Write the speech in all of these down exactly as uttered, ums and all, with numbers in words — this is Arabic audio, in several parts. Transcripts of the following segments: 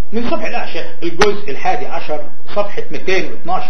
من صبح الأعشى الجزء الحادي عشر صفحة مئتين واثناشر.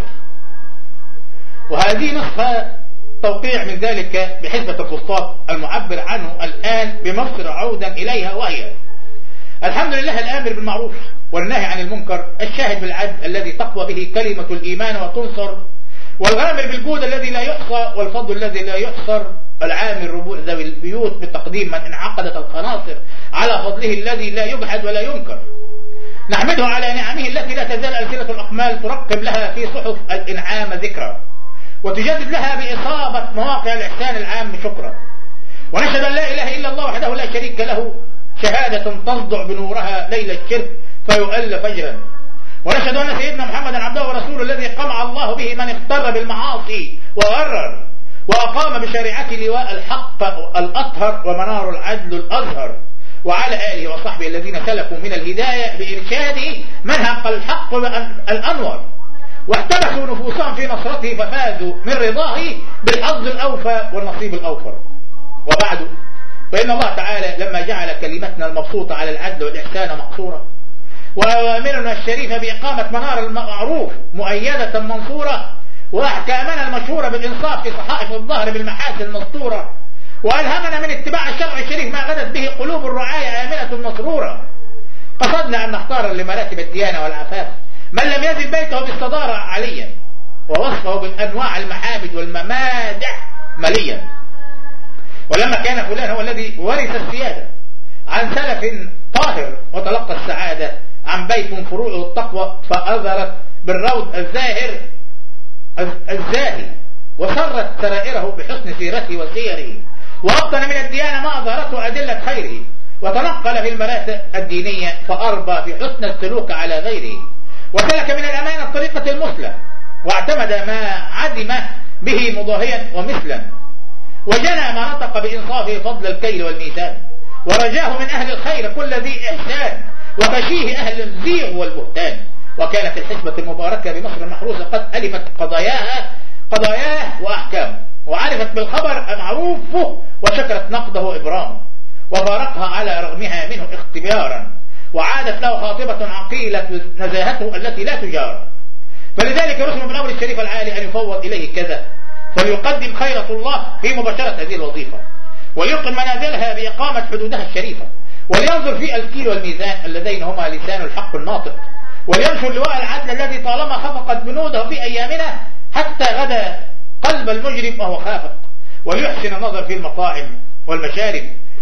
وهذه نسخة توقيع من ذلك بحزبة الفسطاط المعبر عنه الآن بمصر عودا إليها، وهي: الحمد لله الآمر بالمعروف والنهي عن المنكر، الشاهد بالعدل الذي تقوى به كلمة الإيمان وتنصر، والغامر بالجود الذي لا يحصى والفضل الذي لا يحصر، العامر ربوع ذوي البيوت بتقديم من انعقدت الخناصر على فضله الذي لا يجحد ولا ينكر. نحمده على نعمه التي لا تزال ألسنة الأقمال ترقب لها في صحف الإنعام ذكرى، وتجدد لها بإصابة مواقع الإحسان العام شكرا. ونشهد أن لا إله إلا الله وحده لا شريك له، شهادة تصدع بنورها ليل الشرك فيؤل فجرا. ونشهد أن سيدنا محمدا عبده ورسوله الذي قمع الله به من اغتر بالمعاصي وغرر، وأقام بشريعته لواء الحق الأطهر ومنار العدل الأزهر، وعلى آله وصحبه الذين سلكوا من الهداية بإرشاده منهق الحق الأنور، واحتبسوا نفوسهم في نصرته ففازوا من رضاه بالحظ الأوفى والنصيب الأوفر. وبعد، فإن الله تعالى لما جعل كلمتنا المبسوطة على العدل والإحسان مقصورة، وأوامرنا الشريفة بإقامة منار المعروف مؤيدة منصورة، وأحكامنا المشهورة بالإنصاف في صحائف الظهر بالمحاسن مسطورة، وألهمنا من اتباع الشرع الشريف ما غدت به قلوب الرعايا آمنة مسرورة، قصدنا أن نختار لمراتب الديانة والعفاف من لم يزل بيته بالصدارة عليا، ووصفه بالأنواع المحامد والممادح مليا. ولما كان فلان هو الذي ورث السيادة عن سلف طاهر وتلقى السعادة عن بيت فروعه التقوى، فأظهرت بالروض الزاهر الزاهي وسرت سرائره بحسن سيرته وسيره، وأبطن من الديانة ما أظهرته أدلة خيره، وتنقل في المراتب الدينية فأربى في حسن السلوك على غيره، وسلك من الأمانة الطريقة المثلى، واعتمد ما عدم به مضاهيا ومثلا، وجنى ما نطق بإنصافه فضل الكيل والميزان، ورجاه من أهل الخير كل ذي إحسان، وخشيه أهل الزيغ والبهتان. وكانت الحسبة المباركة بمصر المحروسة قد ألفت قضاياها قضاياه وأحكامه، وعرفت بالخبر معروفه، وشكرت نقده إبرامه، وباركها على رغمها منه اختبارا، وعادت له خاطبة عقيلة نزاهته التي لا تجار. فلذلك رسم بالأمر الشريف العالي أن يفوض إليه كذا، فليقدم خيرة الله في مباشرة هذه الوظيفة، وليقم منازلها بإقامة حدودها الشريفة، ولينظر في الكيل والميزان اللذين هما لسان الحق الناطق، ولينشر لواء العدل الذي طالما خفقت بنوده في أيامنا حتى غدا قلب المجرم وهو خافق، وليحسن النظر في المطاعم والمشارب،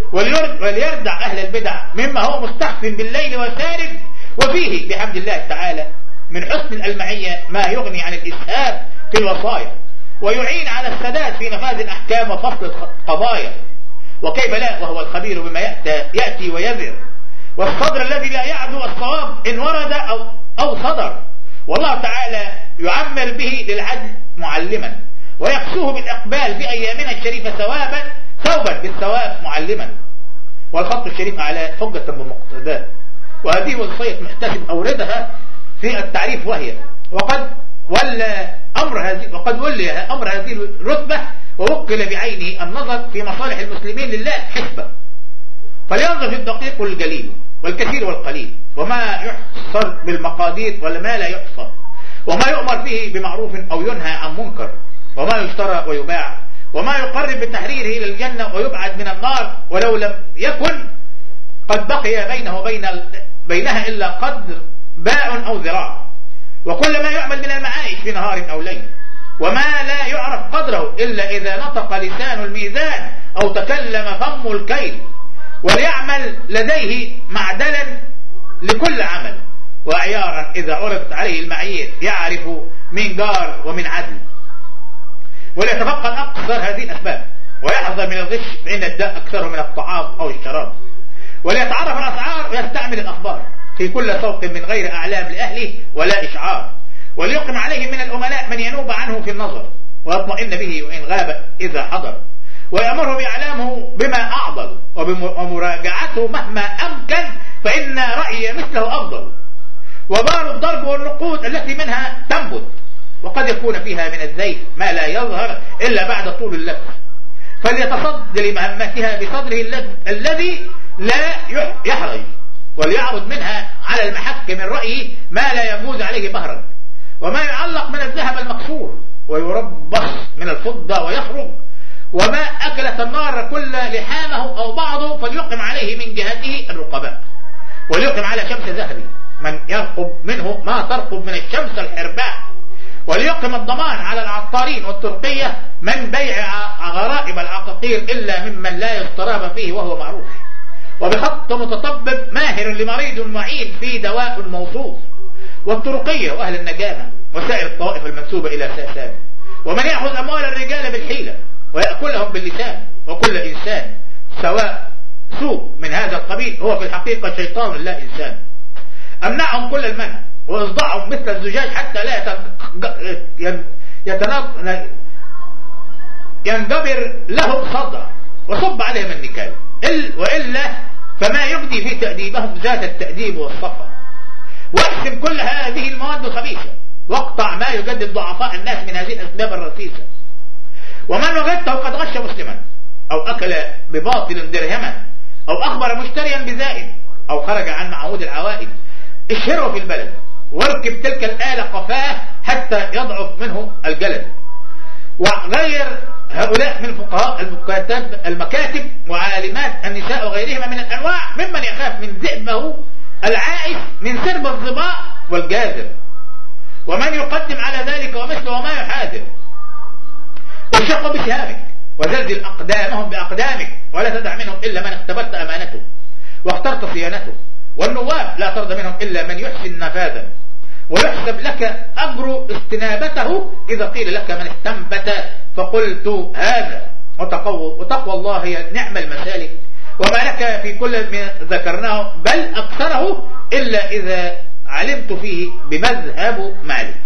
وليردع أهل البدع مما هو مستخف بالليل وسارب، وفيه بحمد الله تعالى من حسن الألمعية ما يغني عن الإسهاب في الوصايا، ويعين على السداد في نفاذ الأحكام وفصل القضايا. وكيف لا وهو الخبير بما يأتي, يأتي ويذر، والصدر الذي لا يعدو الصواب إن ورد أو, أو صدر. والله تعالى يعمر به للعدل معلما، ويقسوه بالإقبال في أيامنا الشريفة ثوابا ثوبا بالثواب معلما، والخط الشريف على حجة بمقتضاه. وهذه وصية محتسب أوردها في التعريف، وهي: وقد ولى أمر هذه وقد ولي أمر هذه الرتبة، ووكل بعينه النظر في مصالح المسلمين لله حسبة، فلينظر في الدقيق والجليل والكثير والقليل، وما يحصر بالمقادير وما لا يحصر، وما يؤمر به بمعروف أو ينهى عن منكر، وما يشترى ويباع، وما يقرب بتحريره إلى الجنة ويبعد من النار، ولو لم يكن قد بقي بينه وبين بينها إلا قدر باع أو ذراع، وكل ما يعمل من المعايش في نهار أو ليل، وما لا يعرف قدره إلا إذا نطق لسان الميزان أو تكلم فم الكيل، وليعمل لديه معدلا لكل عمل، وعيارا إذا عرضت عليه المعايير يعرف من جار ومن عدل، وليتفقد أقصر هذه الأسباب، ويحذر من الغش فإن الداء أكثر من الطعام أو الشراب، وليتعرف الأسعار ويستعمل الأخبار في كل سوق من غير أعلام لأهله ولا إشعار، وليقم عليه من الأملاء من ينوب عنه في النظر، ويطمئن به وإن غاب إذا حضر، ويأمره بإعلامه بما أعضل، ومراجعته مهما أمكن، فإن رأي مثله أفضل. وبار الضرب والنقود التي منها تنبت، وقد يكون فيها من الزيت ما لا يظهر إلا بعد طول اللف، فليتصد لمهمتها بصدره الذي لا يحرج، وليعرض منها على المحك من رأيه ما لا يجوز عليه مهرا، وما يعلق من الذهب المكسور ويربص من الفضة ويخرج، وما أكلت النار كل لحامه أو بعضه فليقم عليه من جهته الرقباء، وليقم على شمس ذهبي من يرقب منه ما ترقب من الشمس الحرباء، وليقم الضمان على العطارين والترقية من بيع غرائب العقاقير إلا ممن لا يستراب فيه وهو معروف، وبخط متطبب ماهر لمريض معين في دواء موصوف، والترقية وأهل النجامة وسائر الطوائف المنسوبة إلى ساسان، ومن يأخذ أموال الرجال بالحيلة ويأكلهم باللسان، وكل إنسان سواء سوء من هذا القبيل هو في الحقيقة شيطان لا إنسان. أمنعهم كل المنع وإصدعهم مثل الزجاج حتى لا ينجبر لهم صدع، وصب عليهم النكال، وإلا فما يبدي في تأديبهم ذات التأديب والصفا. واحسم كل هذه المواد الخبيثة، واقطع ما يجدد ضعفاء الناس من هذه الأسباب الرخيصة. ومن وجدته قد غش مسلما أو أكل بباطل درهما أو أخبر مشتريا بزائد أو خرج عن معهود العوائد، اشهره في البلد واركب تلك الآلة قفاه حتى يضعف منه الجلد. وغير هؤلاء من فقهاء المكاتب, المكاتب وعالمات النساء وغيرهما من الأنواع ممن يخاف من ذئبه العائش من سرب الظباء والجاذب، ومن يقدم على ذلك ومثله وما يحاذر. اشق بسهامك وزلزل أقدامهم بأقدامك، ولا تدع منهم إلا من اختبرت أمانته واخترت صيانته، والنواب لا ترضى منهم إلا من يحسن نفاذا، ويحسب لك أجر استنابته إذا قيل لك من استنبت فقلت هذا. وتقوى الله هي نعم المسالك، وما لك في كل ما ذكرناه بل أكثره إلا إذا علمت فيه بمذهب مالك.